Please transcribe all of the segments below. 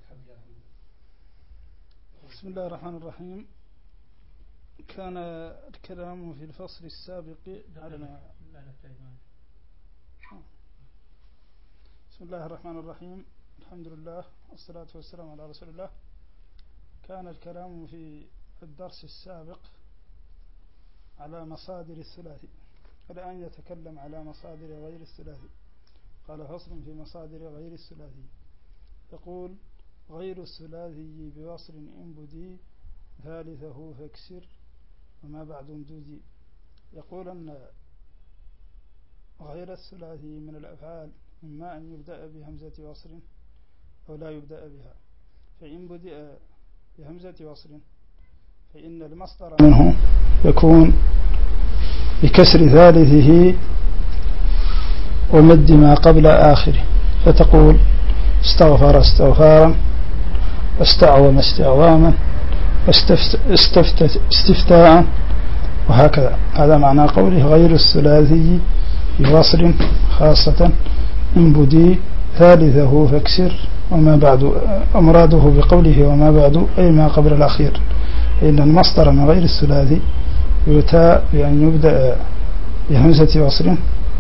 بسم الله الرحمن الرحيم. كان الكلام في الفصل السابق بسم الله الرحمن الرحيم. الحمد لله والصلاة والسلام على رسول الله. كان الكلام في الدرس السابق على مصادر الثلاثي، الآن يتكلم على مصادر غير الثلاثي. قال فصل في مصادر غير الثلاثي. يقول: غير الثلاثي بوصل إن بدي ثالثه فاكسر وما بعد امدودي. يقول أن غير الثلاثي من الأفعال إما أن يبدأ بهمزة وصل أو لا يبدأ بها. فإن بدأ بهمزة وصل فإن المصدر منه يكون بكسر ثالثه ومد ما قبل آخره، فتقول: استغفر استغفارا، واستعظم استعظاما، واستفتت استفتاء، وهكذا. هذا معنى قوله غير الثلاثي بوصل، خاصة إن بدي ثالثه فاكسر وما بعد. أمراده بقوله وما بعد أي ما قبل الأخير، إن المصدر من غير الثلاثي يؤتى بأن يبدأ بهمزة وصل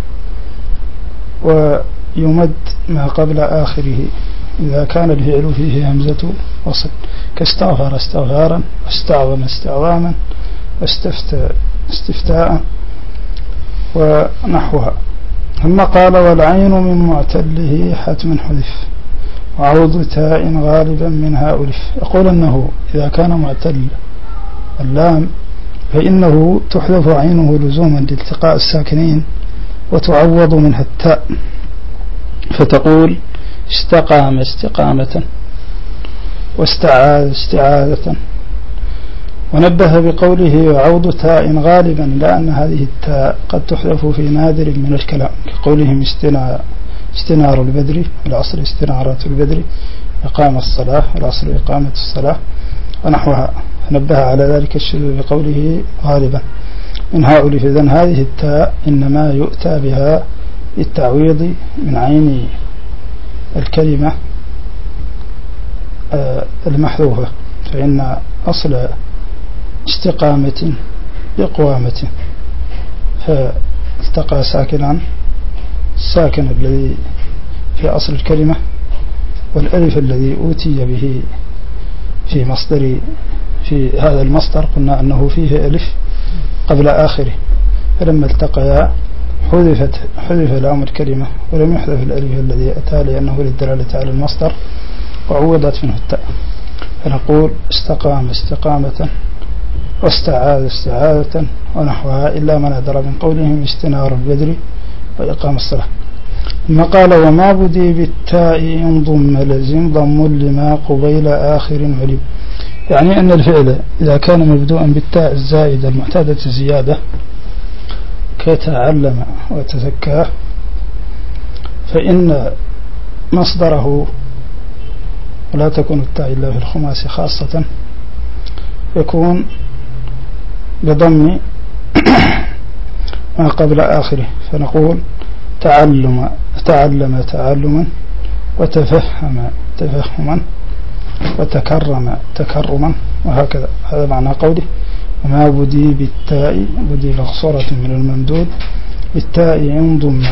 ويمد ما قبل آخره إذا كان الفعل فيه همزة وصل، كاستغفر استغفارا، واستعظم استعظاما، واستفتى استفتاء، ونحوها. ثم قال: والعين من معتله حتما حذف، وعوض تاء غالبا منها ألف. يقول أنه إذا كان معتل اللام فإنه تحذف عينه لزوما لالتقاء الساكنين وتعوض منها التاء، فتقول: استقام استقامة، واستعاذ استعاذة. ونبه بقوله وعوض تاء غالبا، لأن هذه التاء قد تحذف في نادر من الكلام، كقولهم استنار البدر، العصر استنارات البدر، إقام الصلاة، العصر إقامة الصلاة، ونحوها. نبه على ذلك الشذوذ بقوله غالبا من هؤلاء. فإذن هذه التاء إنما يؤتى بها للتعويض من عين الكلمة المحذوفة، فإن أصل استقامة إقوامة، فالتقى ساكنان، الساكن الذي في أصل الكلمة والألف الذي أوتي به في مصدر، في هذا المصدر قلنا أنه فيه ألف قبل آخره، فلما التقيا حذف لام الكلمة ولم يحذف الألف الذي أتى لأنه للدلالة على المصدر، وعوضت منه التاء. فنقول: استقام استقامة، واستعاذ استعاذة، ونحوها، إلا من أدرى من قولهم استنار البدر وإقام الصلاة. ثم قال: وما بدي بالتاء إن ضم لزم ضم لما قبيل آخر علم. يعني أن الفعل إذا كان مبدوءا بالتاء الزائدة المعتادة الزيادة كتعلم وتزكى، فإن مصدره، ولا تكون التاء إلا في الخماس خاصة، يكون بضم ما قبل آخره، فنقول: تعلم تعلما، وتفهم تفهما، وتكرم تكرما، وهكذا. هذا معنى قوله: وما بدي بالتاء، بدي مقصورة من الممدود، بالتاء انضم،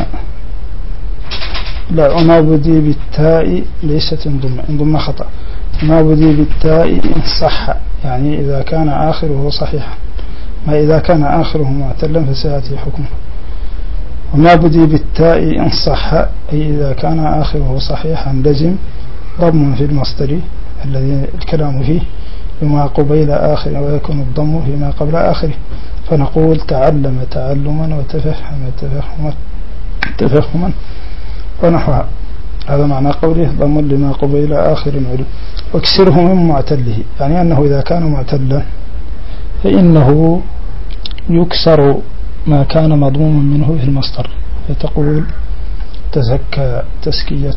لا، وما بدي بالتاء ليست انضم خطأ، وما بدي بالتاء إن صح، يعني إذا كان آخره صحيحا، ما إذا كان آخره معتلا فسيأتي حكمه. وما بدي بالتاء إن صح أي إذا كان آخره صحيحا لزم ضم في المصدر الذي الكلام فيه بما قبيل آخر، ويكون الضم فيما قبل آخره، فنقول: تعلم تعلما، وتفهم تفهما، ونحوها. هذا معنى قوله ضم لما قبيل آخر علم. واكسره من معتله، يعني أنه إذا كان معتلا فإنه يكسر ما كان مضموما منه في المصدر، فتقول: تزكى تزكية،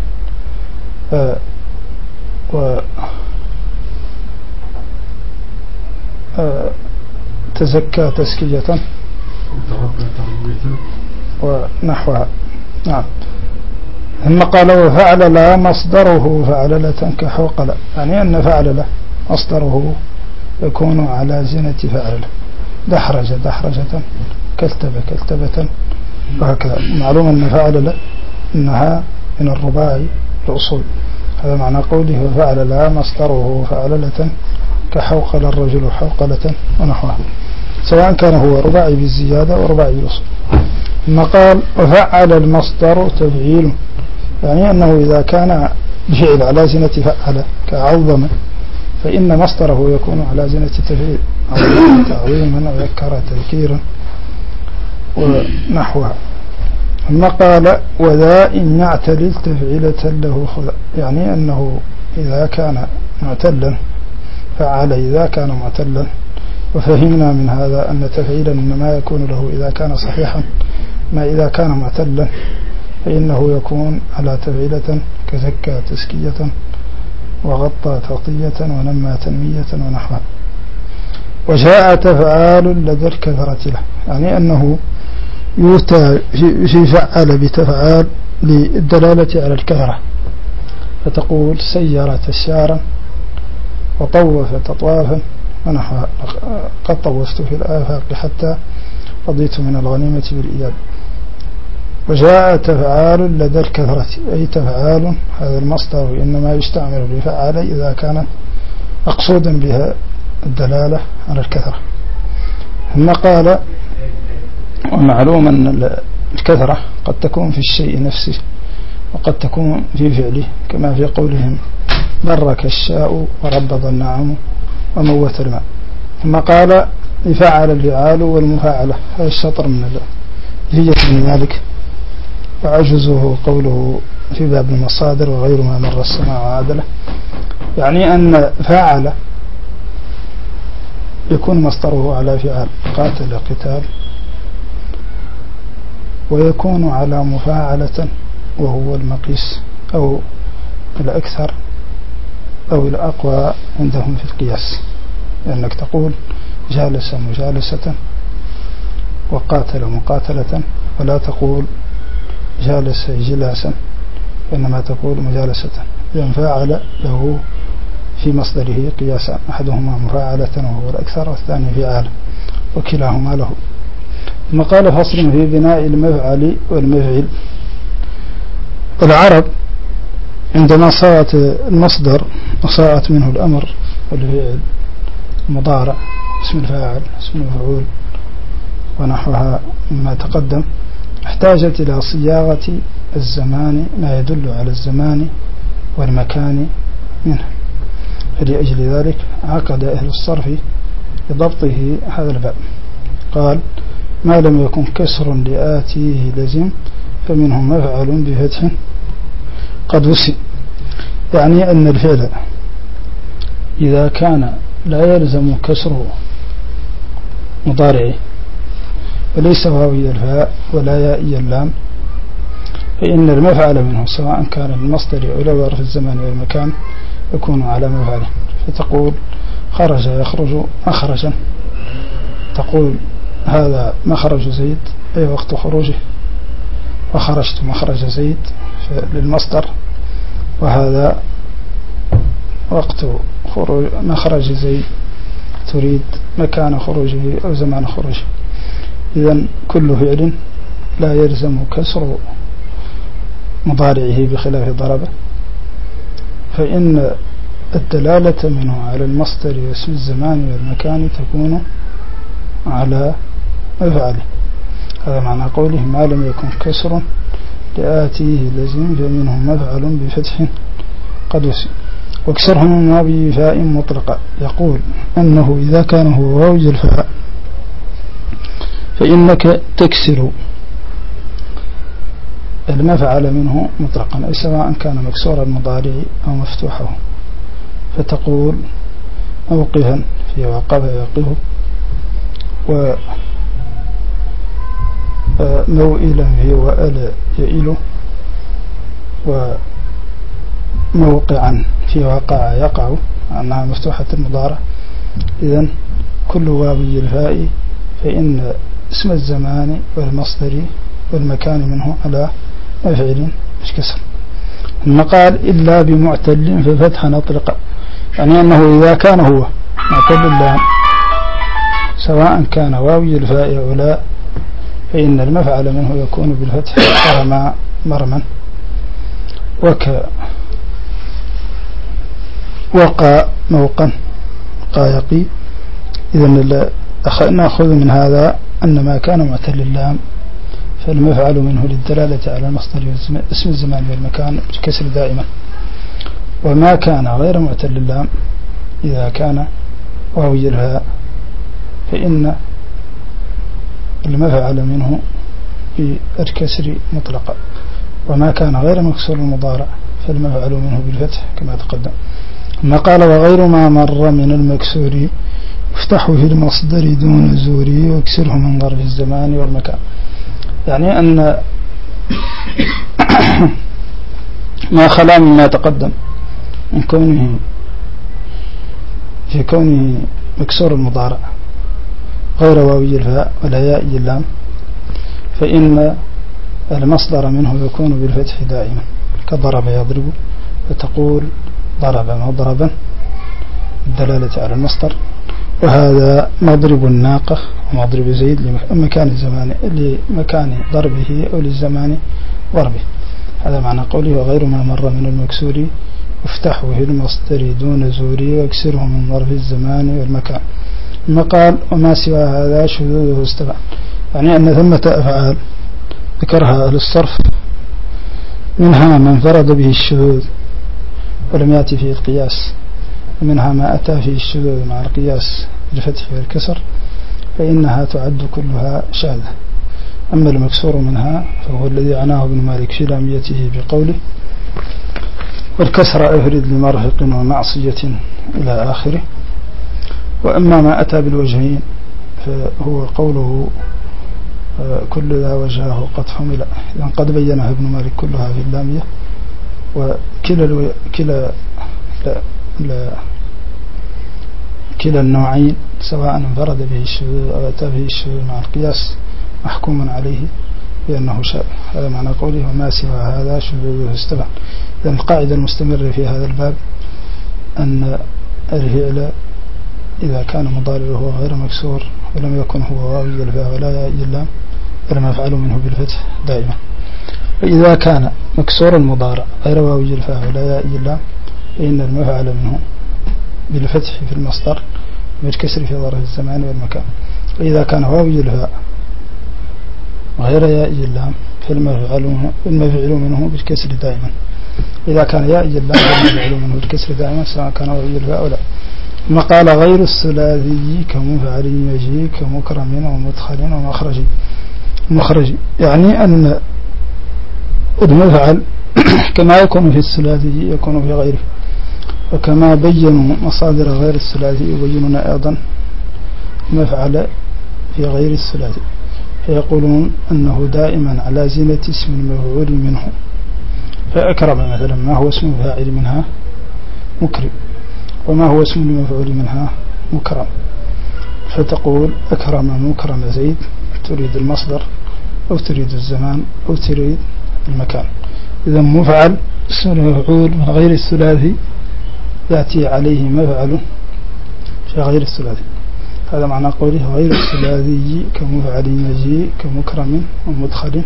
تزكى تزكية، ونحوها. نعم. ثم قال وفعل لا مصدره فعللة كحوقل، يعني أن فعلل مصدره يكون على زنة فعلل، دحرج دحرجة، كلتب كلتبة، وهكذا. معلوم أن فعلل إنها من الرباعي الأصول، هذا معنى قوله وفعل لا مصدره فعللة كحوقل الرجل حوقلة ونحوها، سواء كان هو رباعي بالزيادة ورباعي بالأصول. ثم قال وفعل المصدر تفعيل، يعني أنه إذا كان الفعل على زنة فعل كعظم فإن مصدره يكون على زنة تفعيل، تعظيما وذكر تذكيرا ونحوها. ثم قال وذا إن يعتلل تفعيلة له خذ، يعني أنه إذا كان معتلا فعل إذا كان معتلا، وفهمنا من هذا أن تفعيلا إنما يكون له إذا كان صحيحا، ما إذا كان معتلا فإنه يكون على تفعيلة كزكى تسكية وغطى تغطية ونمى تنمية ونحوها. وجاء تفعال لدى الكثرة له، يعني أنه يؤتى في فعل بتفعال للدلالة على الكثرة، فتقول سير تسيارا وطوف تطوافا ونحوها، قد طوفت في الآفاق حتى رضيت من الغنيمة بالإياب. وجاء تفعال لدى الكثرة، أي تفعال هذا المصدر إنما يستعمل لفعل إذا كان مقصودا بها الدلالة على الكثرة. ثم قال ومعلوم أن الكثرة قد تكون في الشيء نفسه وقد تكون في فعله، كما في قولهم برك الشاء وربض النعم وموت الماء. ثم قال لفعل الفعال والمفاعلة، هذا الشطر من الهية من مالك، وعجزه قوله في باب المصادر وغير ما مر السماء وعادله، يعني أن فاعل يكون مصدره على فعال قاتل قتال، ويكون على مفاعلة وهو المقيس أو الأكثر أو الأقوى عندهم في القياس، لأنك تقول جالس مجالسة وقاتل مقاتلة، ولا تقول جالس جلاسا، إنما تقول مجالسة. إذن فاعل له في مصدره قياسا، أحدهما مفاعلة وهو الأكثر والثاني فعال، وكلاهما له. ثم قال فصل في بناء المفعل والمفعل. العرب عندما صارت المصدر وصارت منه الأمر والفعل مضارع اسم الفاعل اسم المفعول ونحوها مما تقدم، احتاجت إلى صياغة الزمان ما يدل على الزمان والمكان منه، فلأجل ذلك عقد أهل الصرف لضبطه هذا الباب. قال ما لم يكن كسر لآتيه لزم فمنه مفعل بفتح قد وسم، يعني أن الفعل إذا كان لا يلزم كسره مضارعه وليس واوي الفاء ولا يائي اللام، فإن المفعل منه سواء كان المصدر أو لظرف الزمان والمكان يكون على مفعله. فتقول خرج يخرج مخرجا، تقول هذا مخرج زيد أي وقت خروجه، وخرجت مخرج زيد للمصدر، وهذا وقت خروج مخرج زيد تريد مكان خروجه أو زمان خروجه. إذن كل فعل لا يلزم كسر مضارعه بخلاف ضربه، فإن الدلالة منه على المصدر واسم الزمان والمكان تكون على مفعله. هذا معنى قوله ما لم يكن كسر لآتيه لزم فمنه مفعل بفتح قد وسم. واكسره من واوي فاء مطلقة، يقول أنه إذا كان هو واوي الفاء فإنك تكسر المفعل منه مطلقا، أي سواء كان مكسور المضارع أو مفتوحه، فتقول موقفا في وقف يقف، وموئلا في وأل يئل، وموقعا في وقع يقع، أنها مفتوحة المضارع. إذن كل واوي الفاء فإن اسم الزمان والمصدر والمكان منه على مفعل مش كسر. ثم قال إلا بمعتل ففتحا أطلق، يعني أنه إذا كان هو معتل اللام سواء كان واوي الفاء أو لا فإن المفعل منه يكون بالفتح مرما وقى موقا قايقي. إذن نأخذ من هذا أن ما كان معتل اللام فالمفعل منه للدلالة على المصدر اسم الزمان والمكان بالكسر دائما، وما كان غير معتل اللام إذا كان واوي الفاء فإن المفعل منه بالكسر مطلقا، وما كان غير مكسور المضارع فالمفعل منه بالفتح كما تقدم. ثم قال وغير ما مر من المكسور افتحه في المصدر دون زوري واكسره من ظرف الزمان والمكان، يعني أن ما خلا مما تقدم من كونه في كونه مكسور المضارع غير واوي الفاء ولا ياء اللام فإن المصدر منه يكون بالفتح دائما كضرب يضرب، وتقول ضرب مضربا الدلالة على المصدر، وهذا مضرب الناقة ومضرب زيد لمكان ضربه أو للزمان ضربه. هذا معنى قوله وغير ما مر من المكسور افتحه في المصدر دون زوري واكسره من ظرف الزمان والمكان. ثم قال وما سوى هذا شذوذه استبعد، يعني أن ثمة أفعال ذكرها أهل الصرف منها من انفرد به الشذوذ ولم يأتي فيه القياس، ومنها ما أتى فيه الشذوذ مع القياس بالفتح والكسر فإنها تعد كلها شاذة. أما المكسور منها فهو الذي عناه ابن مالك في لاميته بقوله والكسر أفرد لمرهق ومعصية إلى آخره. وأما ما أتى بالوجهين فهو قوله كل ذا وجهه قد حمل، إذن قد بينها ابن مالك كلها في اللامية، كلا النوعين سواء انفرد به الشذوذ أو أتى به الشذوذ مع القياس محكوم عليه بأنه شاذ. هذا معنى قوله وما سوى هذا شذوذه استبعد. إذن القاعدة المستمرة في هذا الباب أن الفعل إذا كان مضارعه غير مكسور ولم يكن هو واوي الفاء ولا ياء اللام فالمفعل منه بالفتح دائما، وإذا كان مكسور المضارع غير واوي الفاء ولا ياء اللام فإن المفعل منه بالفتح في المصدر بالكسر في ظرف الزمان والمكان. وإذا كان واوي الفاء غير ياء اللام فالمفعل منه بالكسر دائما، إذا كان ياء اللام فالمفعل منه بالكسر دائما سواء كان واوي الفاء ولا. ثم قال غير الثلاثي كمفعل يجي كمكرم ومدخل ومخرج، يعني أن المفعل كما يكون في الثلاثي يكون في غيره، وكما بينوا مصادر غير الثلاثي يبينون أيضا المفعل في غير الثلاثي، فيقولون أنه دائما على زينة اسم المفعول منه، فأكرم مثلا ما هو اسم الفاعل منها مكرم، وما هو اسم المفعول منها مكرم، فتقول أكرم مكرم زيد تريد المصدر أو تريد الزمان أو تريد المكان. إذا مفعل اسم المفعول من غير الثلاثي يأتي عليه مفعل في غير الثلاثي. هذا معنى قوله غير الثلاثي كمفعل يجي كمكرم ومدخل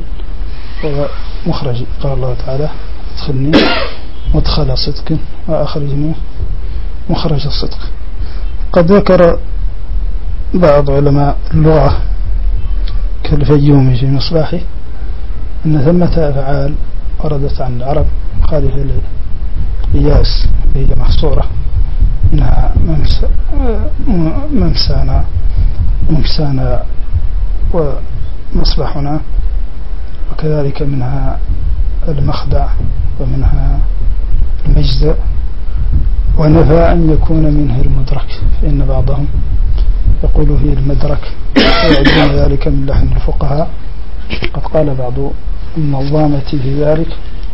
ومخرج. قال الله تعالى ادخلني مدخل صدق وأخرجني مخرج الصدق. قد ذكر بعض علماء اللغة كالفيومي في مصباحه أن ثمة أفعال وردت عن العرب خالفة للقياس هي محصورة، منها ممسانا ومصباحنا، وكذلك منها المخدع ومنها المجزء، ونفى أن يكون منه المدرك، فإن بعضهم يقول فيه المدرك ويعدون ذلك من لحن الفقهاء. قد قال بعض النظامة في ذلك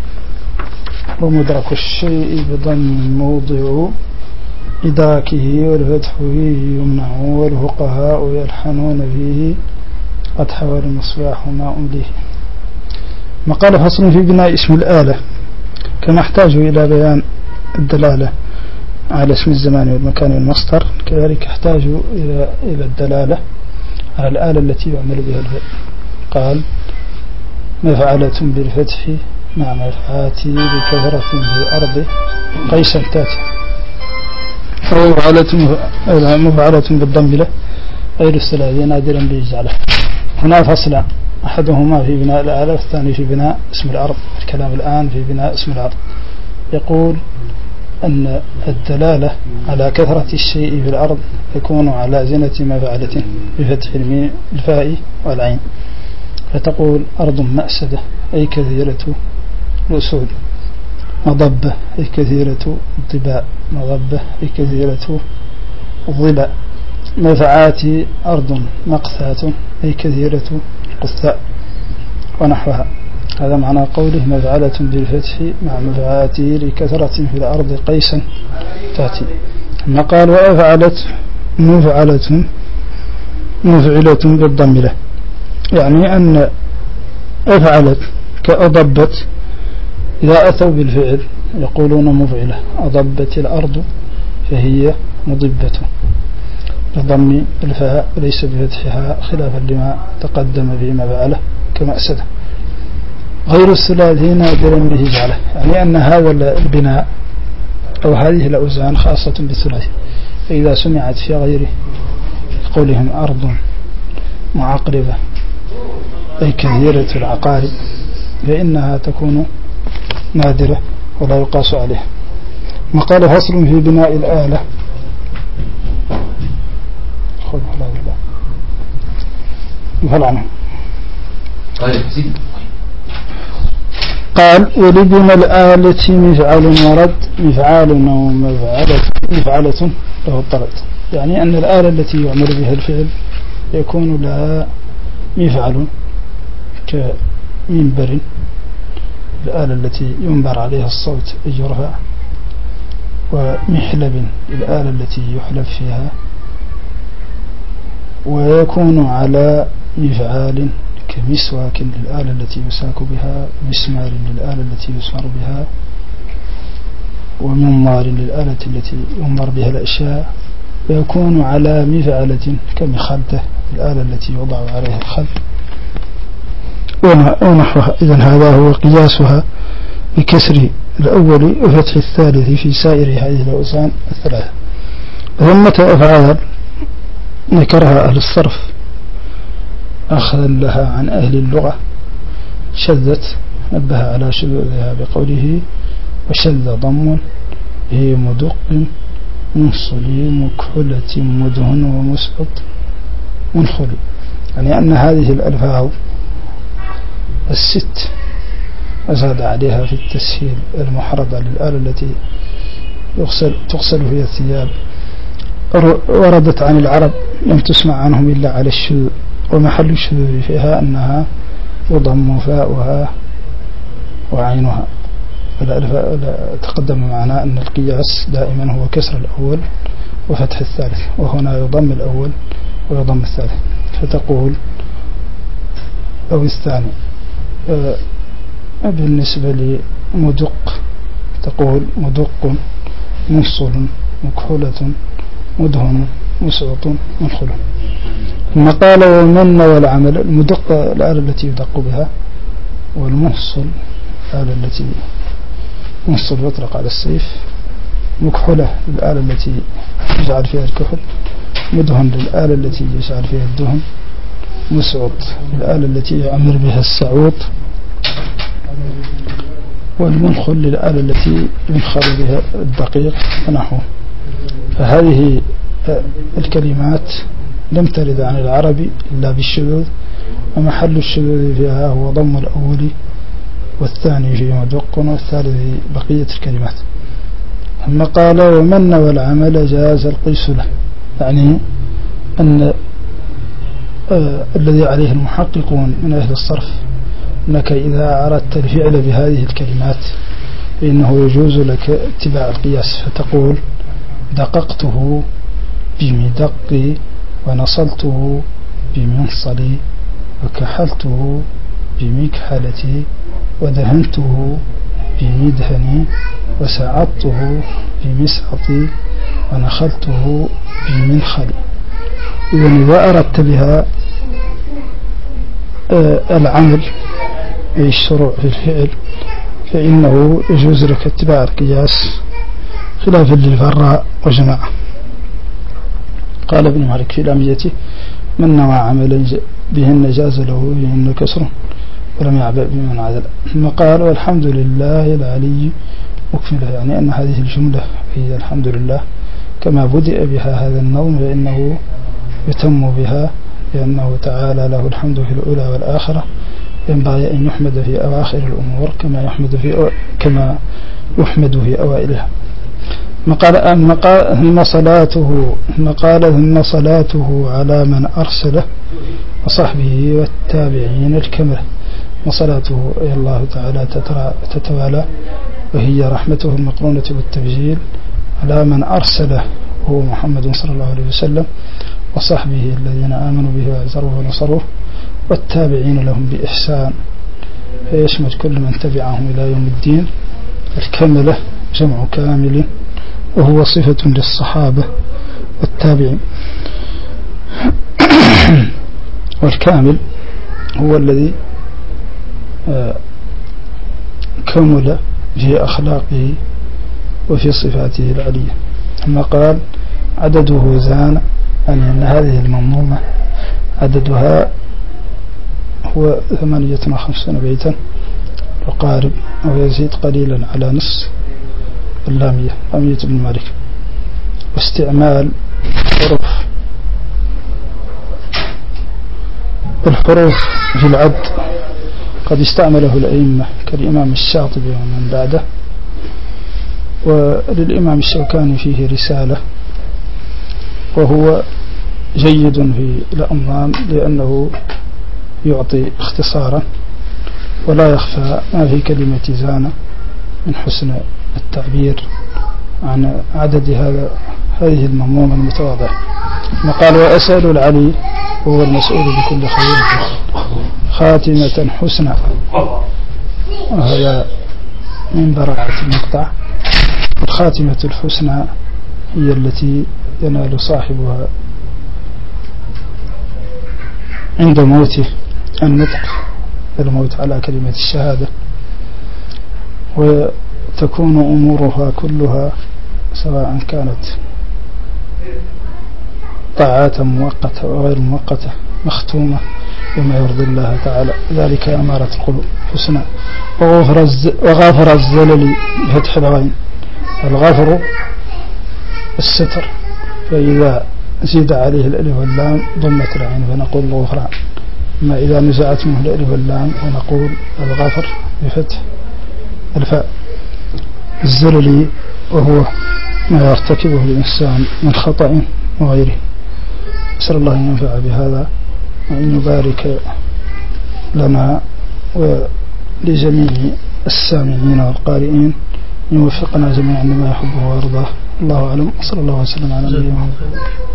ومدرك الشيء بضم موضع إدراكه والفتح فيه يمنع والفقهاء يلحنون فيه قد حوى المصباح ما أمليه. ما قال فصل في بناء اسم الآلة كما احتاج إلى بيان الدلالة على اسم الزمان والمكان والمصدر، كذلك احتاج إلى الدلالة على الآلة التي يعمل بها الفعل. قال مفعلة بالفتح مع مفعاتي بكثرة في الأرض قيسا تاتي، مفعلة بالضم له غير الثلاثي نادرا بيجعله. هنا فصل أحدهما في بناء الآلة والثاني في بناء اسم الأرض. الكلام الآن في بناء اسم الأرض. يقول أن الدلالة على كثرة الشيء في الأرض يكون على زنة مفعلته بفتح الفاء والعين، فتقول أرض مأسدة أي كثيرة الأسود، مضبة أي كثيرة الضباء، مضبة أي كثيرة الضباء. مفعاتي أرض مقثاة أي كثيرة القثاء ونحوها. هذا معنى قوله مفعلة بالفتح مع مفعاتي لكثرة في الأرض قيسا تأتي. ثم قال وأفعلت مفعلة بالضم له، يعني أن أفعلت كأضبت إذا أتوا بالفعل يقولون مفعلة. أضبت الأرض فهي مضبة بضم الفاء وليس بفتحها، خلافا لما تقدم في مفعلة كمأسدة. غير الثلاثي نادرا به جعله، يعني أن هذا البناء أو هذه الأوزان خاصة بالثلاثي، فإذا سمعت في غيره قولهم أرض معقربة أي كثيرة العقارب فإنها تكون نادرة ولا يقاس عليها. وقال فصل في بناء الآلة. قال ولبن الآلة مفعل ورد مفعال أو مفعلة له الطرد، يعني أن الآلة التي يعمل بها الفعل يكون لها مفعل كمنبر، الآلة التي ينبر عليها الصوت يرفع، ومحلب الآلة التي يحلب فيها، ويكون على مفعال كمسواك للآلة التي يساك بها، مسمار للآلة التي يسمر بها، ومنمار للآلة التي ينمر بها الأشياء، ويكون على مفعلة كمخدة الآلة التي يوضع عليها الخد ونحوها. إذن هذا هو قياسها بكسر الأول وفتح الثالث في سائر هذه الأوزان الثلاثة. ثم أفعال ذكرها أهل الصرف أخذا لها عن أهل اللغة، شذت نبه على شذوذها بقوله وشذ ضم هي مدق منصلي مكحلة مدهن ومسقط منخلي، يعني أن هذه الألفاظ الست أزاد عليها في التسهيل المحرضة للآلة التي تغسل فيها الثياب، وردت عن العرب لم تسمع عنهم إلا على الشذوذ، ومحل الشذوذ فيها أنها يضم فاؤها وعينها. تقدم معنا أن القياس دائما هو كسر الأول وفتح الثالث، وهنا يضم الأول ويضم الثالث، فتقول أو الثاني. بالنسبة لمدق تقول مدق منصل مكحولة مدهن مسعط منخل. ثم قال ومن والعمل، المدق الآلة التي يدق بها، والمنصل الآلة التي منصل يطلق على السيف، مكحولة الآلة التي يجعل فيها الكحل، مدهن للآلة التي يجعل فيها الدهن، مسعط الآلة التي يعمر بها السعوط، والمنخل للآلة التي ينخل بها الدقيق ونحوه. فهذه الكلمات لم ترد عن العرب إلا بالشذوذ، ومحل الشذوذ فيها هو ضم الأول والثاني في مدق والثالث في بقية الكلمات. ثم قال ومن والعمل جاز القيس له، يعني أن الذي عليه المحققون من أهل الصرف أنك إذا أردت الفعل بهذه الكلمات فإنه يجوز لك اتباع القياس، فتقول دققته بمدقي ونصلته بمنصلي وكحلته بمكحلتي ودهنته بمدهني وسعطته بمسعطي ونخلته بمنخلي. إذا أردت بها العمل أي الشروع في الفعل فإنه يجوز لك اتباع القياس خلافا للفراء وجماعة. قال ابن مالك في لاميته: من نوى عملا بهن جاز له بهن كسر ولم يعبأ بمن عدل. ثم قال: والحمد لله العلي مكمله، يعني أن هذه الجملة هي الحمد لله كما بدأ بها هذا النوم فإنه يتم بها، لأنه تعالى له الحمد في الأولى والآخرة، ينبغي أن يحمد في أواخر الأمور كما يحمد في أوائلها. ثم صلاته على من أرسله وصحبه والتابعين الكمله. وصلاته أي الله تعالى تتوالى، وهي رحمته المقرونة بالتبجيل على من أرسله هو محمد صلى الله عليه وسلم، وصحبه الذين آمنوا به وعزروه ونصروه، والتابعين لهم بإحسان، فيشمل كل من تبعهم إلى يوم الدين. الكملة جمع كامل، وهو صفة للصحابة والتابعين. والكامل هو الذي كمل في أخلاقه وفي صفاته العلية. ثم قال: عدده زان، يعني أن هذه المنظومة عددها هو 58 بيتا وقارب، أو يزيد قليلا على نص اللامية، لامية ابن مالك. واستعمال الحروف في العد قد استعمله الأئمة كالإمام الشاطبي ومن بعده، وللإمام الشوكاني فيه رسالة، وهو جيد في الأنظام لأنه يعطي اختصارا ولا يخفى ما في كلمة زانة من حسن التعبير عن عدد هذه المنظومة المتواضعة. وقال: وأسأل العلي هو المسؤول بكل خير خاتمة حسنى، وهذا من براعة المقطع. الخاتمة الحسنى هي التي ينال صاحبها عند موته النطق الموت على كلمة الشهادة، وتكون أمورها كلها سواء كانت طاعات مؤقتة وغير مؤقتة مختومة بما يرضي الله تعالى، ذلك أمارة القلوب حسنى. وغافر الزلل بفتح الغين، الغفر الستر، فإذا زيد عليه الألف واللام ضمت العين فنقول الغفران، أما إذا نزعت منه الألف واللام فنقول الغفر بفتح الفاء. الزلل وهو ما يرتكبه الإنسان من خطأ وغيره. أسأل الله أن ينفع بهذا وأن يبارك لنا ولجميع السامعين والقارئين، يوفقنا جميعا لما يحبه ويرضاه. الله أعلم، صلى الله وسلم على نبينا محمد.